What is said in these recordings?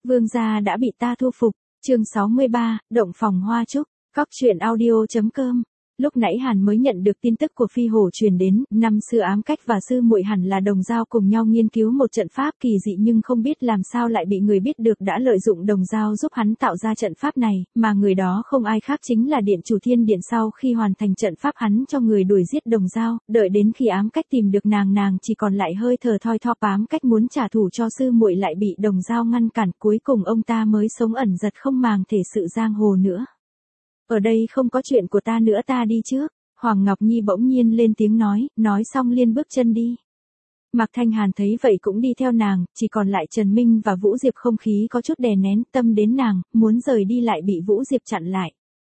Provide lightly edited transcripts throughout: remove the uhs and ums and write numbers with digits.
Vương gia đã bị ta thu phục. Chương 63, động phòng hoa trúc. Góc truyện audio.com. Lúc nãy Hàn mới nhận được tin tức của Phi Hổ truyền đến, năm xưa Ám Cách và sư muội hẳn là đồng dao cùng nhau nghiên cứu một trận pháp kỳ dị, nhưng không biết làm sao lại bị người biết được đã lợi dụng đồng dao giúp hắn tạo ra trận pháp này, mà người đó không ai khác chính là Điện Chủ Thiên Điện. Sau khi hoàn thành trận pháp, hắn cho người đuổi giết đồng dao, đợi đến khi Ám Cách tìm được nàng chỉ còn lại hơi thở thoi thóp. Ám Cách muốn trả thù cho sư muội lại bị đồng dao ngăn cản, cuối cùng ông ta mới sống ẩn giật không màng thể sự giang hồ nữa. Ở đây không có chuyện của ta nữa, ta đi trước. Hoàng Ngọc Nhi bỗng nhiên lên tiếng nói xong liền bước chân đi. Mạc Thanh Hàn thấy vậy cũng đi theo nàng, chỉ còn lại Trần Minh và Vũ Diệp. Không khí có chút đè nén, tâm đến nàng, muốn rời đi lại bị Vũ Diệp chặn lại.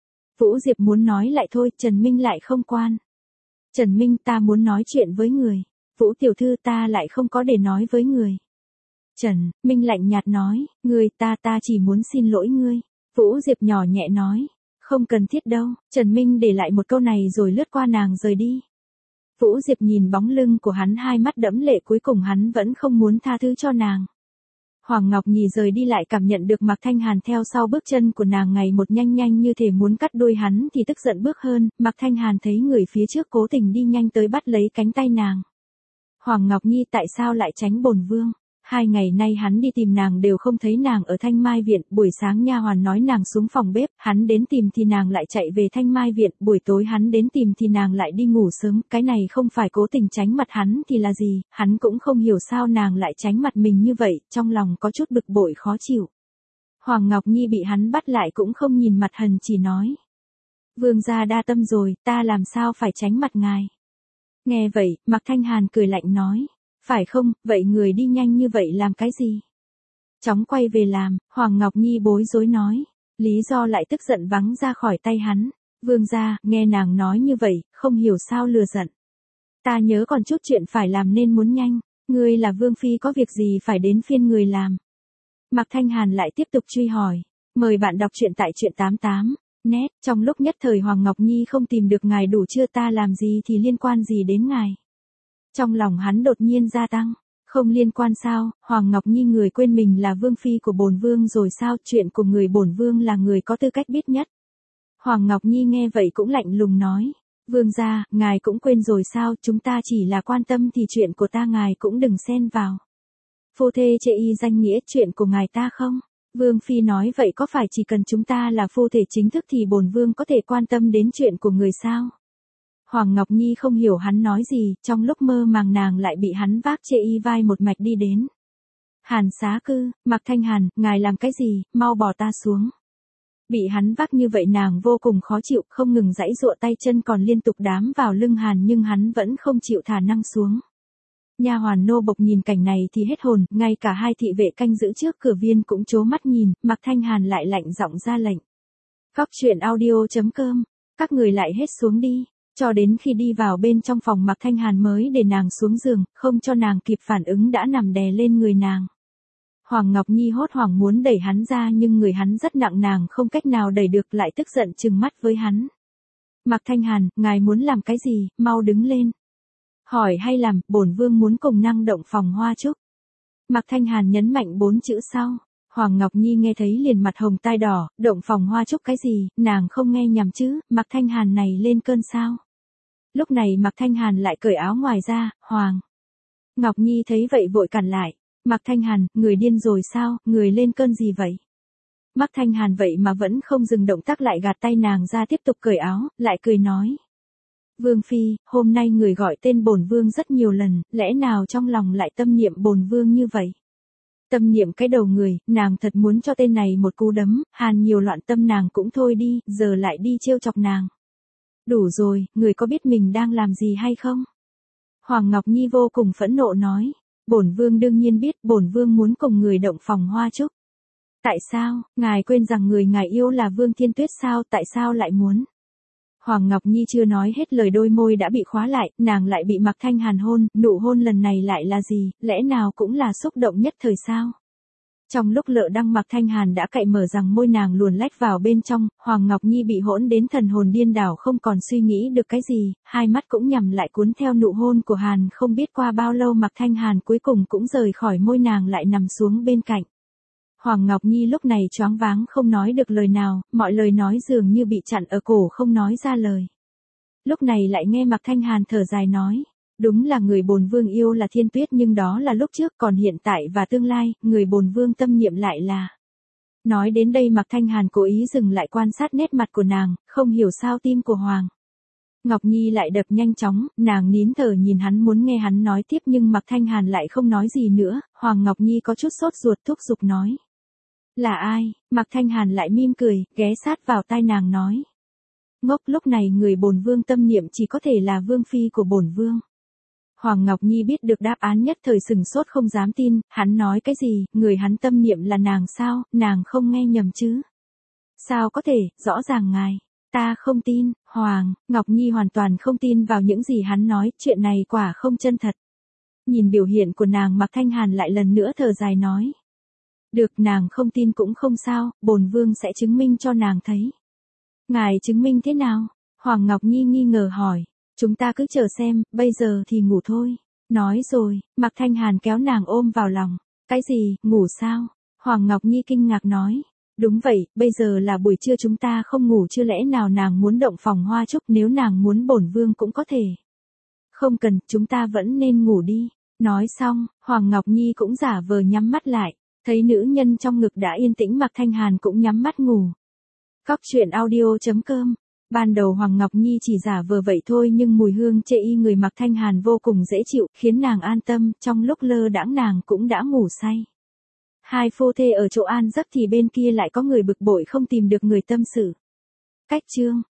Vũ Diệp muốn nói lại thôi, Trần Minh lại không quan. Trần Minh, ta muốn nói chuyện với người. Vũ tiểu thư, ta lại không có để nói với người. Trần Minh lạnh nhạt nói, người ta chỉ muốn xin lỗi ngươi. Vũ Diệp nhỏ nhẹ nói. Không cần thiết đâu. Trần Minh để lại một câu này rồi lướt qua nàng rời đi. Vũ Diệp nhìn bóng lưng của hắn, hai mắt đẫm lệ, cuối cùng hắn vẫn không muốn tha thứ cho nàng. Hoàng Ngọc Nhi rời đi lại cảm nhận được Mạc Thanh Hàn theo sau, bước chân của nàng ngày một nhanh như thể muốn cắt đuôi hắn thì tức giận bước hơn. Mạc Thanh Hàn thấy người phía trước cố tình đi nhanh tới bắt lấy cánh tay nàng. Hoàng Ngọc Nhi, tại sao lại tránh bổn vương? 2 ngày nay hắn đi tìm nàng đều không thấy nàng ở Thanh Mai Viện, buổi sáng nha hoàn nói nàng xuống phòng bếp, hắn đến tìm thì nàng lại chạy về Thanh Mai Viện, buổi tối hắn đến tìm thì nàng lại đi ngủ sớm, cái này không phải cố tình tránh mặt hắn thì là gì, hắn cũng không hiểu sao nàng lại tránh mặt mình như vậy, trong lòng có chút bực bội khó chịu. Hoàng Ngọc Nhi bị hắn bắt lại cũng không nhìn mặt hần, chỉ nói. Vương gia đa tâm rồi, ta làm sao phải tránh mặt ngài. Nghe vậy, Mạc Thanh Hàn cười lạnh nói. Phải không, vậy người đi nhanh như vậy làm cái gì? Chóng quay về làm, Hoàng Ngọc Nhi bối rối nói. Lý do lại tức giận vắng ra khỏi tay hắn. Vương gia, nghe nàng nói như vậy, không hiểu sao lừa giận. Ta nhớ còn chút chuyện phải làm nên muốn nhanh, ngươi là vương phi có việc gì phải đến phiên người làm. Mạc Thanh Hàn lại tiếp tục truy hỏi. Mời bạn đọc truyện tại truyện 88. Net, trong lúc nhất thời Hoàng Ngọc Nhi không tìm được ngài đủ chưa, ta làm gì thì liên quan gì đến ngài. Trong lòng hắn đột nhiên gia tăng, không liên quan sao? Hoàng Ngọc Nhi, người quên mình là vương phi của bổn vương rồi sao? Chuyện của người bổn vương là người có tư cách biết nhất. Hoàng Ngọc Nhi nghe vậy cũng lạnh lùng nói, vương gia, ngài cũng quên rồi sao? Chúng ta chỉ là quan tâm thì chuyện của ta ngài cũng đừng xen vào. Phu thê chê y danh nghĩa, chuyện của ngài ta không? Vương phi nói vậy có phải chỉ cần chúng ta là phu thể chính thức thì bổn vương có thể quan tâm đến chuyện của người sao? Hoàng Ngọc Nhi không hiểu hắn nói gì, trong lúc mơ màng nàng lại bị hắn vác chê y vai một mạch đi đến. Hàn Xá Cư, Mạc Thanh Hàn, ngài làm cái gì, mau bỏ ta xuống. Bị hắn vác như vậy nàng vô cùng khó chịu, không ngừng giãy giụa tay chân còn liên tục đám vào lưng Hàn, nhưng hắn vẫn không chịu thả năng xuống. Nha hoàn nô bộc nhìn cảnh này thì hết hồn, ngay cả hai thị vệ canh giữ trước cửa viên cũng trố mắt nhìn, Mạc Thanh Hàn lại lạnh giọng ra lệnh. Góc truyện audio.com, các người lại hết xuống đi. Cho đến khi đi vào bên trong phòng, Mạc Thanh Hàn mới để nàng xuống giường, không cho nàng kịp phản ứng đã nằm đè lên người nàng. Hoàng Ngọc Nhi hốt hoảng muốn đẩy hắn ra nhưng người hắn rất nặng, nàng không cách nào đẩy được, lại tức giận trừng mắt với hắn. Mạc Thanh Hàn, ngài muốn làm cái gì, mau đứng lên. Hỏi hay làm, bổn vương muốn cùng năng động phòng hoa trúc. Mạc Thanh Hàn nhấn mạnh 4 chữ sau. Hoàng Ngọc Nhi nghe thấy liền mặt hồng tai đỏ, động phòng hoa trúc cái gì, nàng không nghe nhầm chứ, Mạc Thanh Hàn này lên cơn sao. Lúc này Mạc Thanh Hàn lại cởi áo ngoài ra, Hoàng Ngọc Nhi thấy vậy vội cản lại. Mạc Thanh Hàn, người điên rồi sao, người lên cơn gì vậy? Mạc Thanh Hàn vậy mà vẫn không dừng động tác, lại gạt tay nàng ra tiếp tục cởi áo, lại cười nói. Vương phi, hôm nay người gọi tên bổn vương rất nhiều lần, lẽ nào trong lòng lại tâm niệm bổn vương như vậy? Tâm niệm cái đầu người, nàng thật muốn cho tên này một cú đấm, Hàn nhiều loạn tâm nàng cũng thôi đi, giờ lại đi trêu chọc nàng. Đủ rồi, người có biết mình đang làm gì hay không? Hoàng Ngọc Nhi vô cùng phẫn nộ nói, bổn vương đương nhiên biết, bổn vương muốn cùng người động phòng hoa trúc. Tại sao, ngài quên rằng người ngài yêu là Vương Thiên Tuyết sao, tại sao lại muốn? Hoàng Ngọc Nhi chưa nói hết lời đôi môi đã bị khóa lại, nàng lại bị Mạc Thanh Hàn hôn, nụ hôn lần này lại là gì, lẽ nào cũng là xúc động nhất thời sao? Trong lúc lợ đăng, Mạc Thanh Hàn đã cạy mở rằng môi nàng luồn lách vào bên trong, Hoàng Ngọc Nhi bị hỗn đến thần hồn điên đảo, không còn suy nghĩ được cái gì, hai mắt cũng nhắm lại cuốn theo nụ hôn của Hàn. Không biết qua bao lâu Mạc Thanh Hàn cuối cùng cũng rời khỏi môi nàng, lại nằm xuống bên cạnh. Hoàng Ngọc Nhi lúc này choáng váng không nói được lời nào, mọi lời nói dường như bị chặn ở cổ không nói ra lời. Lúc này lại nghe Mạc Thanh Hàn thở dài nói, đúng là người bổn vương yêu là Thiên Tuyết nhưng đó là lúc trước, còn hiện tại và tương lai, người bổn vương tâm niệm lại là. Nói đến đây Mạc Thanh Hàn cố ý dừng lại quan sát nét mặt của nàng, không hiểu sao tim của Hoàng Ngọc Nhi lại đập nhanh chóng, nàng nín thở nhìn hắn muốn nghe hắn nói tiếp nhưng Mạc Thanh Hàn lại không nói gì nữa, Hoàng Ngọc Nhi có chút sốt ruột thúc giục nói. Là ai? Mạc Thanh Hàn lại mỉm cười, ghé sát vào tai nàng nói. Ngốc, lúc này người bổn vương tâm niệm chỉ có thể là vương phi của bổn vương. Hoàng Ngọc Nhi biết được đáp án nhất thời sừng sốt không dám tin, hắn nói cái gì, người hắn tâm niệm là nàng sao, nàng không nghe nhầm chứ. Sao có thể, rõ ràng ngài. Ta không tin, Hoàng Ngọc Nhi hoàn toàn không tin vào những gì hắn nói, chuyện này quả không chân thật. Nhìn biểu hiện của nàng Mạc Thanh Hàn lại lần nữa thở dài nói. Được, nàng không tin cũng không sao, bổn vương sẽ chứng minh cho nàng thấy. Ngài chứng minh thế nào? Hoàng Ngọc Nhi nghi ngờ hỏi. Chúng ta cứ chờ xem, bây giờ thì ngủ thôi. Nói rồi, Mạc Thanh Hàn kéo nàng ôm vào lòng. Cái gì, ngủ sao? Hoàng Ngọc Nhi kinh ngạc nói. Đúng vậy, bây giờ là buổi trưa chúng ta không ngủ chưa lẽ nào nàng muốn động phòng hoa trúc nếu nàng muốn bổn vương cũng có thể. Không cần, chúng ta vẫn nên ngủ đi. Nói xong, Hoàng Ngọc Nhi cũng giả vờ nhắm mắt lại. Thấy nữ nhân trong ngực đã yên tĩnh Mạc Thanh Hàn cũng nhắm mắt ngủ. Cóc truyện audio.com. Ban đầu Hoàng Ngọc Nhi chỉ giả vờ vậy thôi nhưng mùi hương chê y người Mạc Thanh Hàn vô cùng dễ chịu, khiến nàng an tâm, trong lúc lơ đãng nàng cũng đã ngủ say. Hai phu thê ở chỗ an giấc thì bên kia lại có người bực bội không tìm được người tâm sự. Cách chương